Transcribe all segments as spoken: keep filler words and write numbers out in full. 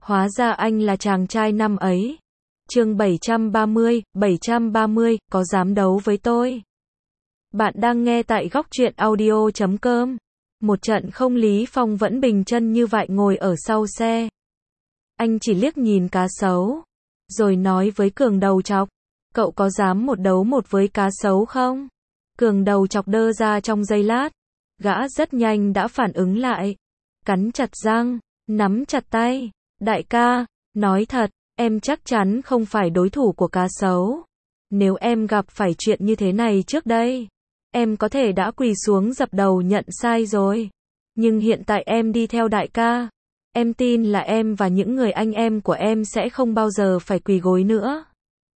Hóa ra anh là chàng trai năm ấy. Chương bảy trăm ba mươi, bảy trăm ba mươi, có dám đấu với tôi? Bạn đang nghe tại góc truyện audio chấm com. Một trận không, Lý Phong vẫn bình chân như vậy ngồi ở sau xe. Anh chỉ liếc nhìn cá sấu, rồi nói với Cường đầu chọc, cậu có dám một đấu một với cá sấu không? Cường đầu chọc đơ ra trong giây lát, gã rất nhanh đã phản ứng lại, cắn chặt răng, nắm chặt tay, đại ca, nói thật, em chắc chắn không phải đối thủ của cá sấu. Nếu em gặp phải chuyện như thế này trước đây, em có thể đã quỳ xuống dập đầu nhận sai rồi. Nhưng hiện tại em đi theo đại ca, em tin là em và những người anh em của em sẽ không bao giờ phải quỳ gối nữa.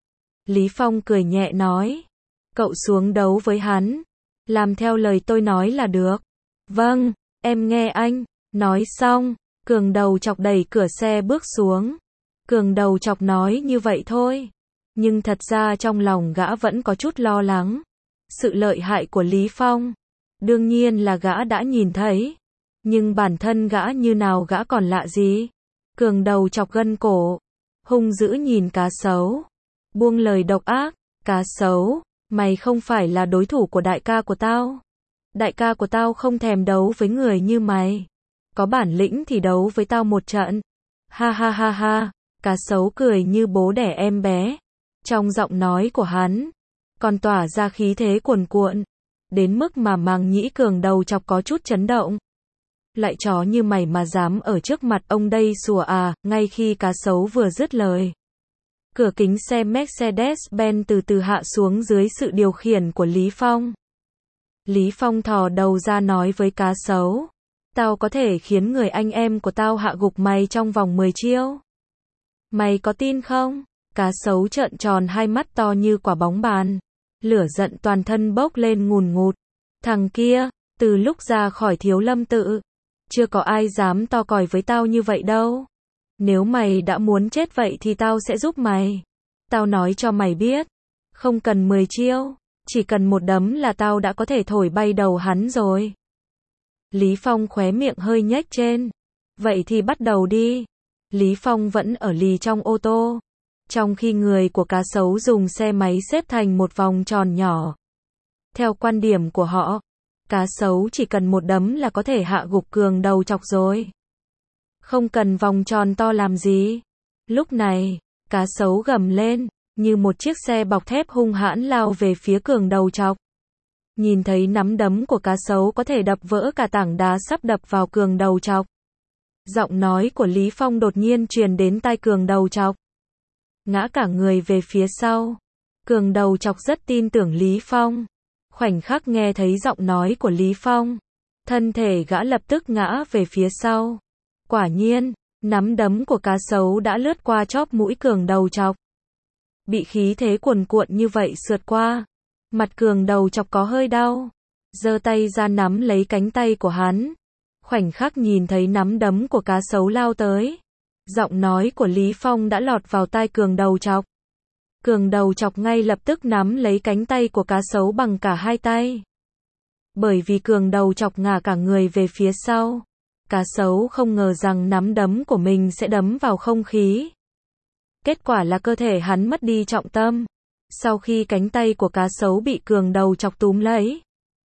Lý Phong cười nhẹ nói, cậu xuống đấu với hắn, làm theo lời tôi nói là được. Vâng, em nghe anh. Nói xong, Cường đầu chọc đẩy cửa xe bước xuống. Cường đầu chọc nói như vậy thôi, nhưng thật ra trong lòng gã vẫn có chút lo lắng. Sự lợi hại của Lý Phong, đương nhiên là gã đã nhìn thấy, nhưng bản thân gã như nào gã còn lạ gì. Cường đầu chọc gân cổ, hung dữ nhìn cá sấu, buông lời độc ác, cá sấu, mày không phải là đối thủ của đại ca của tao. Đại ca của tao không thèm đấu với người như mày. Có bản lĩnh thì đấu với tao một trận. Ha ha ha ha, cá sấu cười như bố đẻ em bé. Trong giọng nói của hắn, còn tỏa ra khí thế cuồn cuộn, đến mức mà màng nhĩ Cường đầu chọc có chút chấn động. Lại chó như mày mà dám ở trước mặt ông đây sủa à? Ngay khi cá sấu vừa dứt lời, cửa kính xe Mercedes-Benz từ từ hạ xuống dưới sự điều khiển của Lý Phong. Lý Phong thò đầu ra nói với cá sấu, tao có thể khiến người anh em của tao hạ gục mày trong vòng mười chiêu. Mày có tin không? Cá sấu trợn tròn hai mắt to như quả bóng bàn, lửa giận toàn thân bốc lên ngùn ngụt. Thằng kia, từ lúc ra khỏi Thiếu Lâm tự, chưa có ai dám to còi với tao như vậy đâu. Nếu mày đã muốn chết vậy thì tao sẽ giúp mày. Tao nói cho mày biết, không cần mười chiêu, chỉ cần một đấm là tao đã có thể thổi bay đầu hắn rồi. Lý Phong khóe miệng hơi nhếch trên. Vậy thì bắt đầu đi. Lý Phong vẫn ở lì trong ô tô, trong khi người của cá sấu dùng xe máy xếp thành một vòng tròn nhỏ. Theo quan điểm của họ, cá sấu chỉ cần một đấm là có thể hạ gục Cường đầu chọc rồi. Không cần vòng tròn to làm gì. Lúc này, cá sấu gầm lên, như một chiếc xe bọc thép hung hãn lao về phía Cường đầu chọc. Nhìn thấy nắm đấm của cá sấu có thể đập vỡ cả tảng đá sắp đập vào Cường đầu chọc. Giọng nói của Lý Phong đột nhiên truyền đến tai Cường đầu chọc. Ngã cả người về phía sau. Cường đầu chọc rất tin tưởng Lý Phong. Khoảnh khắc nghe thấy giọng nói của Lý Phong, thân thể gã lập tức ngã về phía sau. Quả nhiên, nắm đấm của cá sấu đã lướt qua chóp mũi Cường đầu chọc. Bị khí thế cuồn cuộn như vậy sượt qua, mặt Cường đầu chọc có hơi đau, giơ tay ra nắm lấy cánh tay của hắn. Khoảnh khắc nhìn thấy nắm đấm của cá sấu lao tới, giọng nói của Lý Phong đã lọt vào tai Cường đầu chọc. Cường đầu chọc ngay lập tức nắm lấy cánh tay của cá sấu bằng cả hai tay. Bởi vì Cường đầu chọc ngả cả người về phía sau, cá sấu không ngờ rằng nắm đấm của mình sẽ đấm vào không khí. Kết quả là cơ thể hắn mất đi trọng tâm. Sau khi cánh tay của cá sấu bị Cường đầu chọc túm lấy,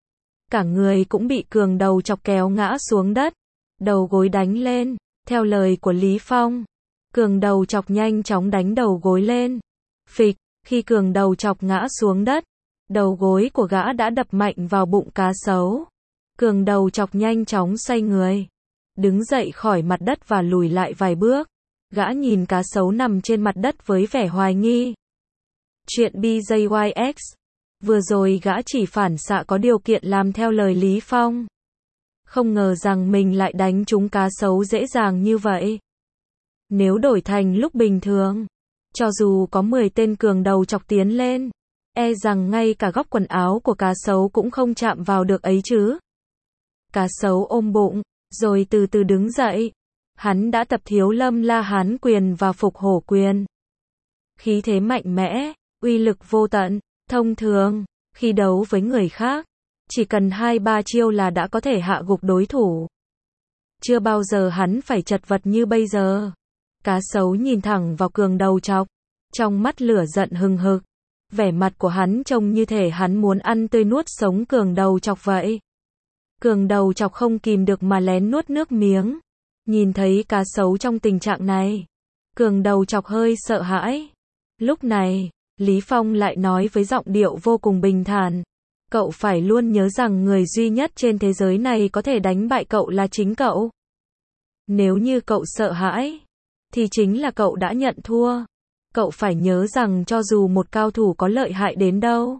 cả người cũng bị Cường đầu chọc kéo ngã xuống đất, đầu gối đánh lên. Theo lời của Lý Phong, Cường đầu chọc nhanh chóng đánh đầu gối lên. Phịch, khi Cường đầu chọc ngã xuống đất, đầu gối của gã đã đập mạnh vào bụng cá sấu. Cường đầu chọc nhanh chóng xoay người, đứng dậy khỏi mặt đất và lùi lại vài bước. Gã nhìn cá sấu nằm trên mặt đất với vẻ hoài nghi. Chuyện B J Y X. Vừa rồi gã chỉ phản xạ có điều kiện làm theo lời Lý Phong. Không ngờ rằng mình lại đánh trúng cá sấu dễ dàng như vậy. Nếu đổi thành lúc bình thường, cho dù có mười tên Cường đầu chọc tiến lên, e rằng ngay cả góc quần áo của cá sấu cũng không chạm vào được ấy chứ. Cá sấu ôm bụng, rồi từ từ đứng dậy. Hắn đã tập Thiếu Lâm La Hán quyền và Phục Hổ quyền. Khí thế mạnh mẽ, uy lực vô tận. Thông thường, khi đấu với người khác, chỉ cần hai ba chiêu là đã có thể hạ gục đối thủ. Chưa bao giờ hắn phải chật vật như bây giờ. Cá sấu nhìn thẳng vào Cường đầu chọc, trong mắt lửa giận hừng hực. Vẻ mặt của hắn trông như thể hắn muốn ăn tươi nuốt sống Cường đầu chọc vậy. Cường đầu chọc không kìm được mà lén nuốt nước miếng. Nhìn thấy cá sấu trong tình trạng này, Cường đầu chọc hơi sợ hãi. Lúc này, Lý Phong lại nói với giọng điệu vô cùng bình thản. Cậu phải luôn nhớ rằng người duy nhất trên thế giới này có thể đánh bại cậu là chính cậu. Nếu như cậu sợ hãi, thì chính là cậu đã nhận thua. Cậu phải nhớ rằng cho dù một cao thủ có lợi hại đến đâu,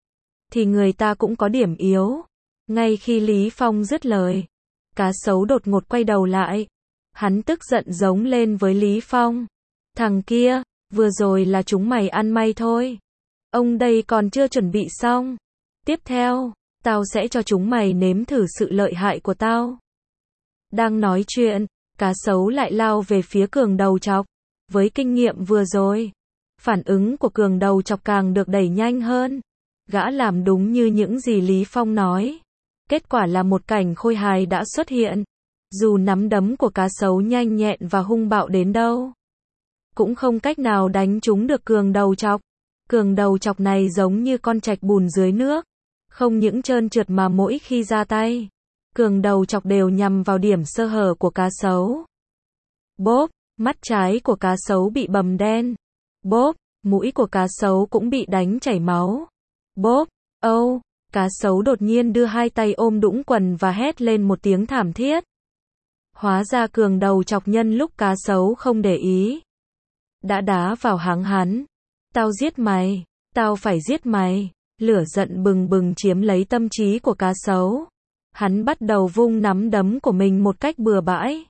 thì người ta cũng có điểm yếu. Ngay khi Lý Phong dứt lời, cá sấu đột ngột quay đầu lại. Hắn tức giận giống lên với Lý Phong. Thằng kia, vừa rồi là chúng mày ăn may thôi. Ông đây còn chưa chuẩn bị xong. Tiếp theo, tao sẽ cho chúng mày nếm thử sự lợi hại của tao. Đang nói chuyện, cá sấu lại lao về phía Cường đầu chọc. Với kinh nghiệm vừa rồi, phản ứng của Cường đầu chọc càng được đẩy nhanh hơn. Gã làm đúng như những gì Lý Phong nói. Kết quả là một cảnh khôi hài đã xuất hiện. Dù nắm đấm của cá sấu nhanh nhẹn và hung bạo đến đâu, cũng không cách nào đánh trúng được Cường đầu chọc. Cường đầu chọc này giống như con trạch bùn dưới nước. Không những trơn trượt mà mỗi khi ra tay, Cường đầu chọc đều nhằm vào điểm sơ hở của cá sấu. Bốp, mắt trái của cá sấu bị bầm đen. Bốp, mũi của cá sấu cũng bị đánh chảy máu. Bốp, âu, cá sấu đột nhiên đưa hai tay ôm đũng quần và hét lên một tiếng thảm thiết. Hóa ra Cường đầu chọc nhân lúc cá sấu không để ý, đã đá vào háng hắn. Tao giết mày, tao phải giết mày. Lửa giận bừng bừng chiếm lấy tâm trí của cá sấu. Hắn bắt đầu vung nắm đấm của mình một cách bừa bãi.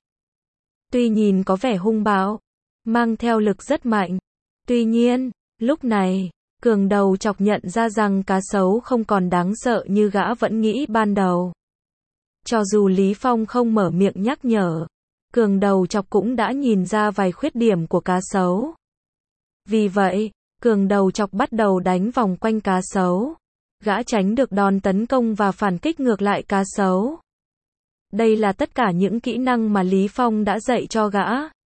Tuy nhìn có vẻ hung bạo, mang theo lực rất mạnh. Tuy nhiên, lúc này, Cường đầu chọc nhận ra rằng cá sấu không còn đáng sợ như gã vẫn nghĩ ban đầu. Cho dù Lý Phong không mở miệng nhắc nhở, Cường đầu chọc cũng đã nhìn ra vài khuyết điểm của cá sấu. Vì vậy, Cường đầu chọc bắt đầu đánh vòng quanh cá sấu. Gã tránh được đòn tấn công và phản kích ngược lại cá sấu. Đây là tất cả những kỹ năng mà Lý Phong đã dạy cho gã.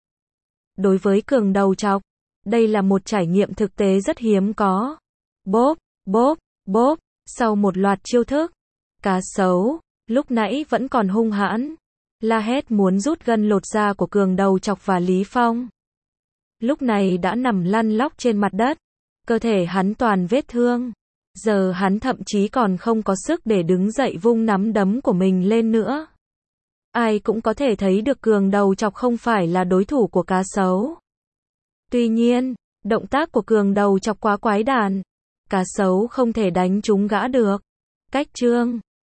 Đối với Cường đầu chọc, đây là một trải nghiệm thực tế rất hiếm có. Bốp, bốp, bốp, sau một loạt chiêu thức, cá sấu, lúc nãy vẫn còn hung hãn, la hét muốn rút gân lột da của Cường đầu chọc và Lý Phong. Lúc này đã nằm lăn lóc trên mặt đất, cơ thể hắn toàn vết thương. Giờ hắn thậm chí còn không có sức để đứng dậy vung nắm đấm của mình lên nữa. Ai cũng có thể thấy được Cường đầu chọc không phải là đối thủ của cá sấu. Tuy nhiên, động tác của Cường đầu chọc quá quái đản. Cá sấu không thể đánh trúng gã được. Cách chương